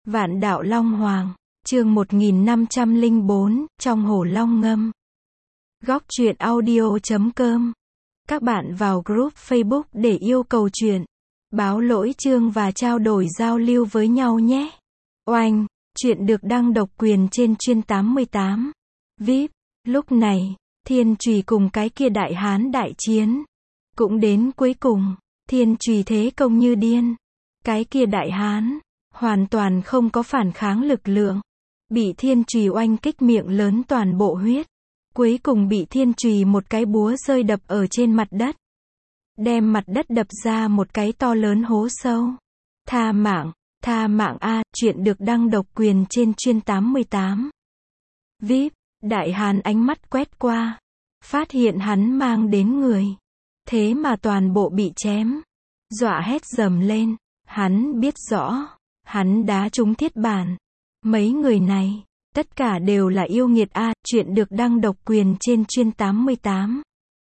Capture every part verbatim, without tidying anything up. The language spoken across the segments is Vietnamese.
Vạn Đạo Long Hoàng, chương một nghìn năm trăm lẻ bốn, trong hồ long ngâm. Góc truyện audio chấm com. Các bạn vào group Facebook để yêu cầu truyện, báo lỗi chương và trao đổi giao lưu với nhau nhé. Oanh, truyện được đăng độc quyền trên chuyên tám mươi tám. vê i pê, lúc này, Thiên Chùy cùng cái kia đại hán đại chiến. Cũng đến cuối cùng, Thiên Chùy thế công như điên. Cái kia đại hán, hoàn toàn không có phản kháng lực lượng. Bị Thiên Chùy oanh kích miệng lớn toàn bộ huyết. Cuối cùng bị Thiên Chùy một cái búa rơi đập ở trên mặt đất. Đem mặt đất đập ra một cái to lớn hố sâu. Tha mạng, tha mạng a, chuyện được đăng độc quyền trên chuyên tám mươi tám. vê i pê, đại hán ánh mắt quét qua. Phát hiện hắn mang đến người. Thế mà toàn bộ bị chém. Dọa hét dầm lên. Hắn biết rõ. Hắn đá trúng thiết bản. Mấy người này, tất cả đều là yêu nghiệt a, chuyện được đăng độc quyền trên chuyên tám mươi tám.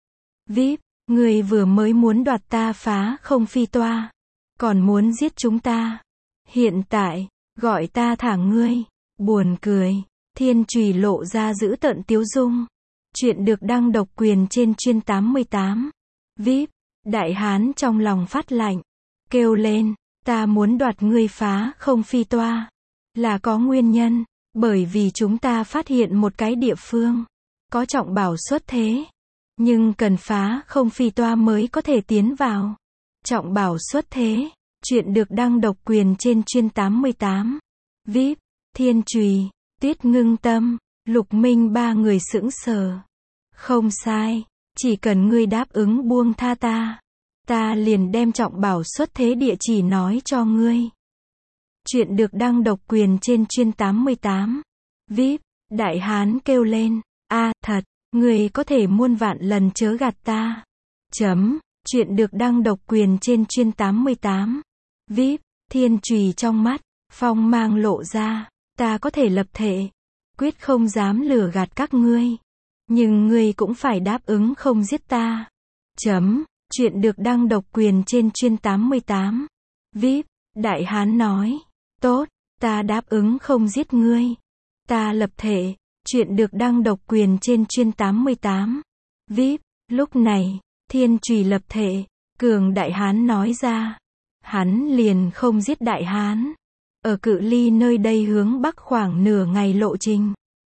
vê i pê, người vừa mới muốn đoạt ta phá không phi toa. Còn muốn giết chúng ta. Hiện tại, gọi ta thả ngươi. Buồn cười. Thiên Chùy lộ ra dữ tợn tiếu dung. Chuyện được đăng độc quyền trên chuyên tám mươi tám. vê i pê, đại hán trong lòng phát lạnh. Kêu lên, ta muốn đoạt ngươi phá không phi toa. Là có nguyên nhân, bởi vì chúng ta phát hiện một cái địa phương. Có trọng bảo xuất thế. Nhưng cần phá không phi toa mới có thể tiến vào. Trọng bảo xuất thế. Chuyện được đăng độc quyền trên chuyên tám mươi tám. vê i pê, Thiên Chùy, Tuyết Ngưng Tâm, Lục Minh ba người sững sờ. Không sai, chỉ cần ngươi đáp ứng buông tha ta. Ta liền đem trọng bảo xuất thế địa chỉ nói cho ngươi. Chuyện được đăng độc quyền trên chuyên tám mươi tám. vê i pê, đại hán kêu lên, a, thật, ngươi có thể muôn vạn lần chớ gạt ta. Chấm, chuyện được đăng độc quyền trên chuyên tám mươi tám. vê i pê, Thiên Chùy trong mắt, phong mang lộ ra, ta có thể lập thể, quyết không dám lừa gạt các ngươi. Nhưng ngươi cũng phải đáp ứng không giết ta. Chấm, chuyện được đăng độc quyền trên chuyên tám mươi tám. vê i pê, đại hán nói, tốt, ta đáp ứng không giết ngươi. Ta lập thể, chuyện được đăng độc quyền trên chuyên tám mươi tám. vê i pê, lúc này, Thiên Chùy lập thể, cường đại hán nói ra. Hắn liền không giết đại hán. Ở cự ly nơi đây hướng bắc khoảng nửa ngày lộ trình.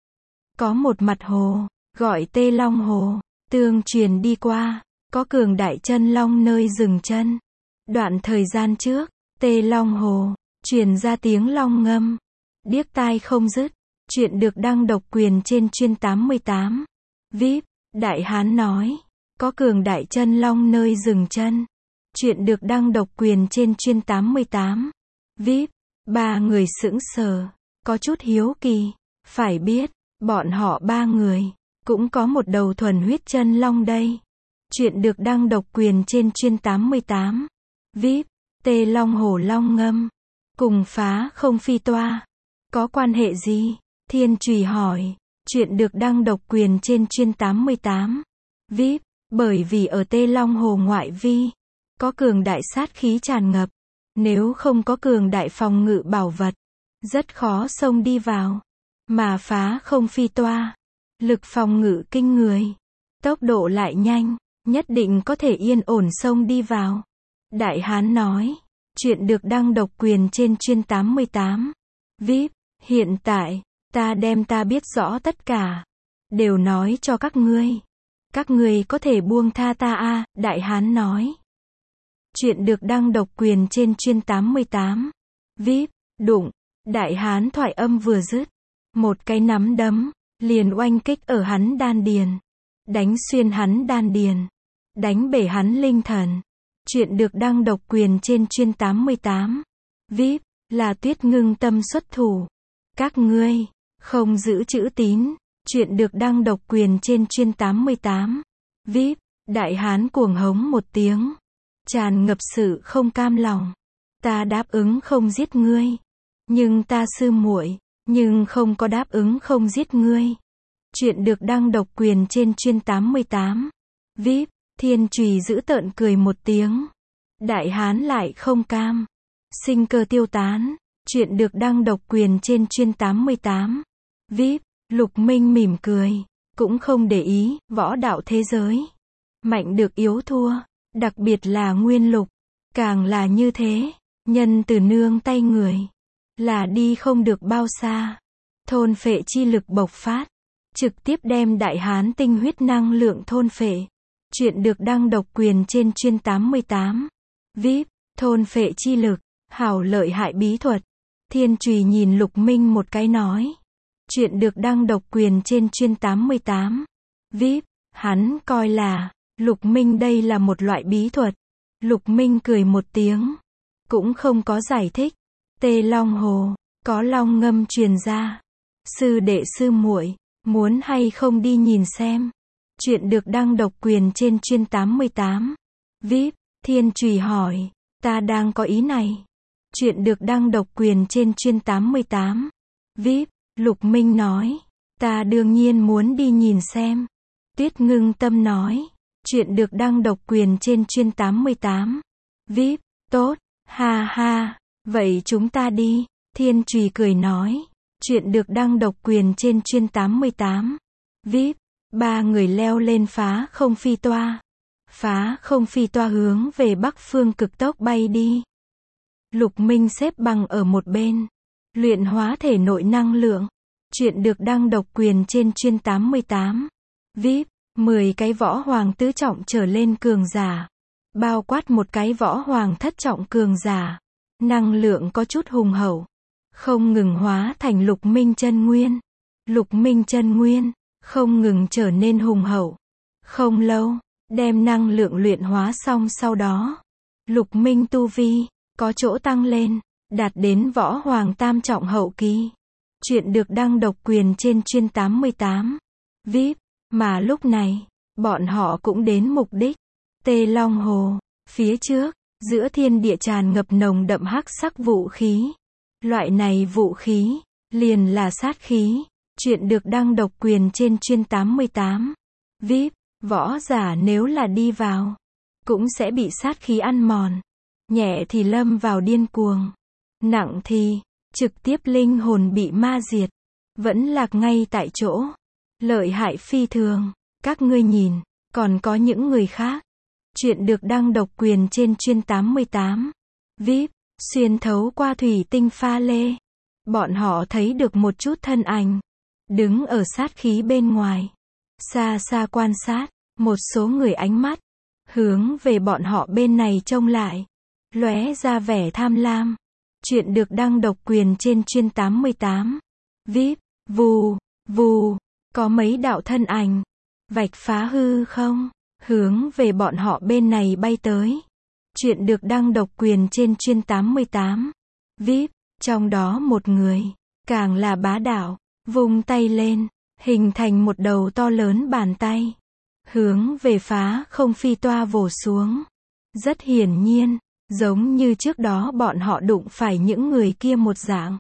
Có một mặt hồ, gọi Tê Long Hồ, tương truyền đi qua, có cường đại chân long nơi dừng chân. Đoạn thời gian trước, Tê Long Hồ, truyền ra tiếng long ngâm. Điếc tai không dứt, chuyện được đăng độc quyền trên chuyên tám mươi tám. vê i pê, đại hán nói, có cường đại chân long nơi dừng chân. Chuyện được đăng độc quyền trên chuyên tám mươi tám. vê i pê, ba người sững sờ, có chút hiếu kỳ. Phải biết, bọn họ ba người, cũng có một đầu thuần huyết chân long đây. Chuyện được đăng độc quyền trên chuyên tám mươi tám. vê i pê, Tê Long Hồ long ngâm. Cùng phá không phi toa. Có quan hệ gì? Thiên Chùy hỏi. Chuyện được đăng độc quyền trên chuyên tám mươi tám. vê i pê, bởi vì ở Tê Long Hồ ngoại vi, có cường đại sát khí tràn ngập. Nếu không có cường đại phòng ngự bảo vật, rất khó xông đi vào. Mà phá không phi toa, lực phòng ngự kinh người, tốc độ lại nhanh, nhất định có thể yên ổn xông đi vào. Đại hán nói, chuyện được đăng độc quyền trên chuyên tám mươi tám. vê i pê, hiện tại, ta đem ta biết rõ tất cả, đều nói cho các ngươi. Các ngươi có thể buông tha ta a, đại hán nói. Chuyện được đăng độc quyền trên chuyên tám mươi tám. vê i pê, đụng, đại hán thoại âm vừa dứt. Một cái nắm đấm, liền oanh kích ở hắn đan điền. Đánh xuyên hắn đan điền. Đánh bể hắn linh thần. Chuyện được đăng độc quyền trên chuyên tám mươi tám. vê i pê, là Tuyết Ngưng Tâm xuất thủ. Các ngươi, không giữ chữ tín. Chuyện được đăng độc quyền trên chuyên tám mươi tám. vê i pê, đại hán cuồng hống một tiếng. Tràn ngập sự không cam lòng. Ta đáp ứng không giết ngươi. Nhưng ta sư muội, nhưng không có đáp ứng không giết ngươi. Chuyện được đăng độc quyền trên chuyên tám mươi tám. vê i pê, Thiên Chùy dữ tợn cười một tiếng. Đại hán lại không cam. Sinh cơ tiêu tán. Chuyện được đăng độc quyền trên chuyên tám mươi tám. vê i pê, Lục Minh mỉm cười, cũng không để ý, võ đạo thế giới. Mạnh được yếu thua, đặc biệt là nguyên lục, càng là như thế, nhân từ nương tay người, là đi không được bao xa. Thôn phệ chi lực bộc phát, trực tiếp đem đại hán tinh huyết năng lượng thôn phệ. Chuyện được đăng độc quyền trên chuyên tám mươi tám. vê i pê, thôn phệ chi lực, hảo lợi hại bí thuật. Thiên Trùy nhìn Lục Minh một cái nói. Chuyện được đăng độc quyền trên chuyên tám mươi tám. vê i pê, hắn coi là, Lục Minh đây là một loại bí thuật. Lục Minh cười một tiếng, cũng không có giải thích. Tê Long Hồ, có long ngâm truyền ra. Sư đệ sư muội, muốn hay không đi nhìn xem. Chuyện được đăng độc quyền trên chuyên tám mươi tám. vê i pê, Thiên Trùy hỏi, ta đang có ý này. Chuyện được đăng độc quyền trên chuyên tám mươi tám. vê i pê, Lục Minh nói, ta đương nhiên muốn đi nhìn xem. Tuyết Ngưng Tâm nói, chuyện được đăng độc quyền trên chuyên tám mươi tám. vê i pê, tốt, ha ha, vậy chúng ta đi. Thiên Trùy cười nói, chuyện được đăng độc quyền trên chuyên tám mươi tám. vê i pê, ba người leo lên phá không phi toa. Phá không phi toa hướng về bắc phương cực tốc bay đi. Lục Minh xếp bằng ở một bên, luyện hóa thể nội năng lượng. Chuyện được đăng độc quyền trên chuyên tám mươi tám. vê i pê, mười cái võ hoàng tứ trọng trở lên cường giả, bao quát một cái võ hoàng thất trọng cường giả. Năng lượng có chút hùng hậu, không ngừng hóa thành Lục Minh chân nguyên. Lục Minh chân nguyên, không ngừng trở nên hùng hậu. Không lâu, đem năng lượng luyện hóa xong sau đó, Lục Minh tu vi, có chỗ tăng lên, đạt đến võ hoàng tam trọng hậu kỳ. Chuyện được đăng độc quyền trên chuyên tám mươi tám. vê i pê, mà lúc này, bọn họ cũng đến mục đích. Tê Long Hồ, phía trước, giữa thiên địa tràn ngập nồng đậm hắc sắc vũ khí. Loại này vũ khí, liền là sát khí. Chuyện được đăng độc quyền trên chuyên tám mươi tám. vê i pê, võ giả nếu là đi vào, cũng sẽ bị sát khí ăn mòn. Nhẹ thì lâm vào điên cuồng, nặng thì, trực tiếp linh hồn bị ma diệt, vẫn lạc ngay tại chỗ. Lợi hại phi thường, các ngươi nhìn, còn có những người khác. Chuyện được đăng độc quyền trên chuyên tám mươi tám. vê i pê, xuyên thấu qua thủy tinh pha lê. Bọn họ thấy được một chút thân ảnh, đứng ở sát khí bên ngoài. Xa xa quan sát, một số người ánh mắt, hướng về bọn họ bên này trông lại. Lóe ra vẻ tham lam. Chuyện được đăng độc quyền trên chuyên tám mươi tám. vê i pê, vù, vù, có mấy đạo thân ảnh, vạch phá hư không, hướng về bọn họ bên này bay tới. Chuyện được đăng độc quyền trên chuyên tám mươi tám. vê i pê, trong đó một người, càng là bá đạo, vung tay lên, hình thành một đầu to lớn bàn tay, hướng về phá không phi toa vồ xuống. Rất hiển nhiên, giống như trước đó bọn họ đụng phải những người kia một dạng.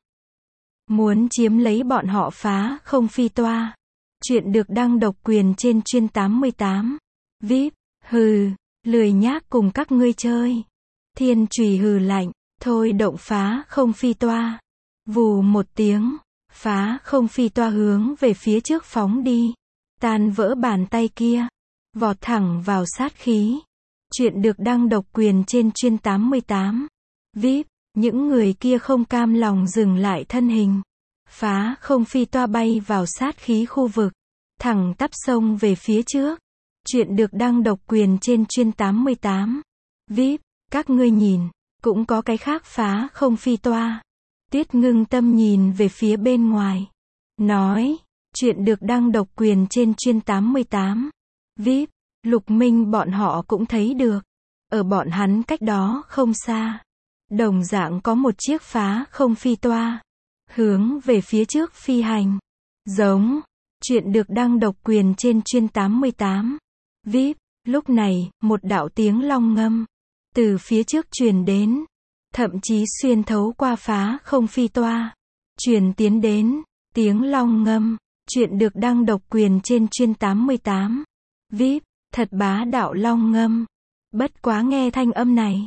Muốn chiếm lấy bọn họ phá không phi toa. Chuyện được đăng độc quyền trên chuyên tám mươi tám. vê i pê, hừ, lười nhác cùng các ngươi chơi. Thiên Trùy hừ lạnh, thôi động phá không phi toa. Vù một tiếng, phá không phi toa hướng về phía trước phóng đi. Tan vỡ bàn tay kia, vọt thẳng vào sát khí. Chuyện được đăng độc quyền trên chuyên tám mươi tám. vê i pê, những người kia không cam lòng dừng lại thân hình. Phá không phi toa bay vào sát khí khu vực, thẳng tắp sông về phía trước. Chuyện được đăng độc quyền trên chuyên tám mươi tám. vê i pê, các ngươi nhìn, cũng có cái khác phá không phi toa. Tuyết Ngưng Tâm nhìn về phía bên ngoài, nói, chuyện được đăng độc quyền trên chuyên tám mươi tám. vê i pê, Lục Minh bọn họ cũng thấy được. Ở bọn hắn cách đó không xa, đồng dạng có một chiếc phá không phi toa, hướng về phía trước phi hành. Giống, chuyện được đăng độc quyền trên chuyên tám mươi tám. vê i pê, lúc này, một đạo tiếng long ngâm, từ phía trước truyền đến, thậm chí xuyên thấu qua phá không phi toa, truyền tiến đến, tiếng long ngâm, chuyện được đăng độc quyền trên chuyên tám mươi tám. vê i pê, thật bá đạo long ngâm. Bất quá nghe thanh âm này,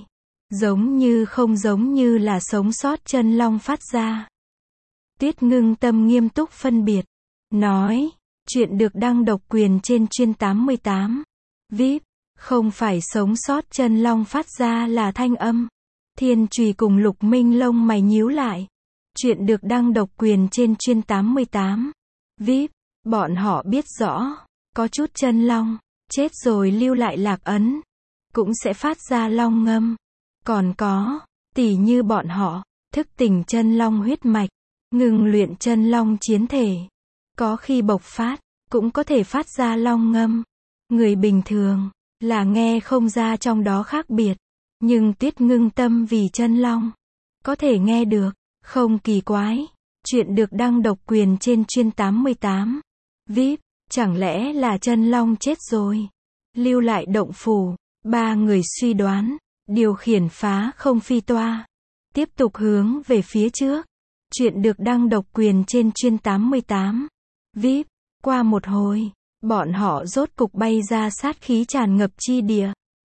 Giống như không giống như là sống sót chân long phát ra. Tuyết Ngưng Tâm nghiêm túc phân biệt. Nói, chuyện được đăng độc quyền trên chuyên tám mươi tám. vê i pê, không phải sống sót chân long phát ra là thanh âm. Thiên Trùy cùng Lục Minh lông mày nhíu lại. Chuyện được đăng độc quyền trên chuyên tám mươi tám. vê i pê, bọn họ biết rõ, có chút chân long, chết rồi lưu lại lạc ấn, cũng sẽ phát ra long ngâm. Còn có, tỉ như bọn họ, thức tỉnh chân long huyết mạch, ngừng luyện chân long chiến thể. Có khi bộc phát, cũng có thể phát ra long ngâm. Người bình thường, là nghe không ra trong đó khác biệt. Nhưng Tuyết Ngưng Tâm vì chân long, có thể nghe được, không kỳ quái. Chuyện được đăng độc quyền trên chuyên tám mươi tám. vê i pê, chẳng lẽ là chân long chết rồi? Lưu lại động phủ, ba người suy đoán, điều khiển phá không phi toa. Tiếp tục hướng về phía trước. Chuyện được đăng độc quyền trên chuyên tám mươi tám. vê i pê, qua một hồi, bọn họ rốt cục bay ra sát khí tràn ngập chi địa.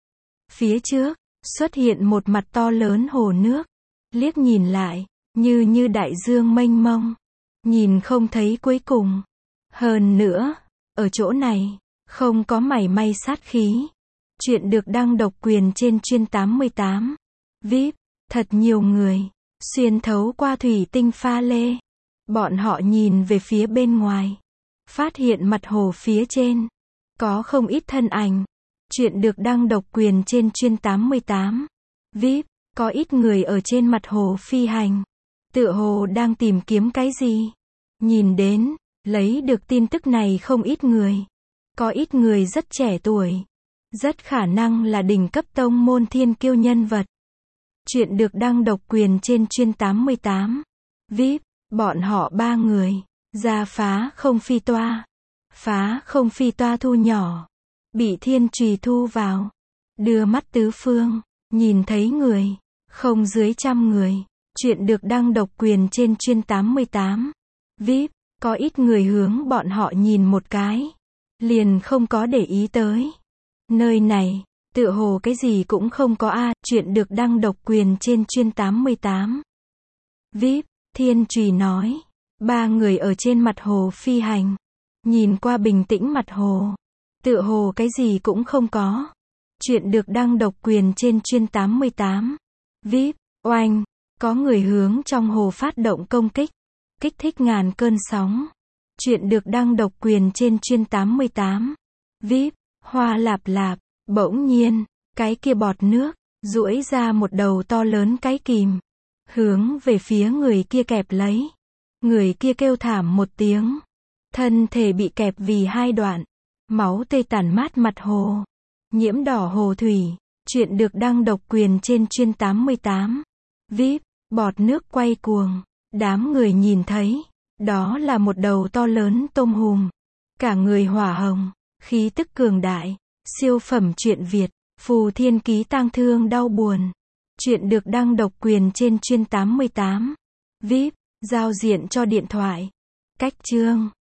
Phía trước, xuất hiện một mặt to lớn hồ nước. Liếc nhìn lại, như như đại dương mênh mông. Nhìn không thấy cuối cùng. Hơn nữa, ở chỗ này, không có mảy may sát khí. Chuyện được đăng độc quyền trên chuyên tám mươi tám. vê i pê, thật nhiều người, xuyên thấu qua thủy tinh pha lê. Bọn họ nhìn về phía bên ngoài. Phát hiện mặt hồ phía trên, có không ít thân ảnh. Chuyện được đăng độc quyền trên chuyên tám mươi tám. vê i pê, có ít người ở trên mặt hồ phi hành. Tựa hồ đang tìm kiếm cái gì. Nhìn đến, lấy được tin tức này không ít người. Có ít người rất trẻ tuổi. Rất khả năng là đỉnh cấp tông môn thiên kiêu nhân vật. Chuyện được đăng độc quyền trên chuyên tám mươi tám. vê i pê, bọn họ ba người, ra phá không phi toa. Phá không phi toa thu nhỏ. Bị Thiên Trùy thu vào. Đưa mắt tứ phương, nhìn thấy người, không dưới trăm người. Chuyện được đăng độc quyền trên chuyên tám mươi tám. vê i pê, có ít người hướng bọn họ nhìn một cái. Liền không có để ý tới. Nơi này, tựa hồ cái gì cũng không có a. Chuyện được đăng độc quyền trên chuyên tám mươi tám. vê i pê, Thiên Trùy nói. Ba người ở trên mặt hồ phi hành. Nhìn qua bình tĩnh mặt hồ. Tựa hồ cái gì cũng không có. Chuyện được đăng độc quyền trên chuyên tám mươi tám. vê i pê, oanh, có người hướng trong hồ phát động công kích. Kích thích ngàn cơn sóng. Chuyện được đăng độc quyền trên chuyên tám mươi tám. vê i pê, hoa lạp lạp, bỗng nhiên, cái kia bọt nước, duỗi ra một đầu to lớn cái kìm. Hướng về phía người kia kẹp lấy. Người kia kêu thảm một tiếng. Thân thể bị kẹp vì hai đoạn. Máu tươi tản mát mặt hồ. Nhiễm đỏ hồ thủy. Chuyện được đăng độc quyền trên chuyên tám mươi tám. vê i pê, bọt nước quay cuồng. Đám người nhìn thấy. Đó là một đầu to lớn tôm hùm. Cả người hỏa hồng. Khí tức cường đại. Siêu phẩm truyện Việt. Phù Thiên Ký tang thương đau buồn. Chuyện được đăng độc quyền trên chuyên tám mươi tám. vê i pê, giao diện cho điện thoại. Cách chương.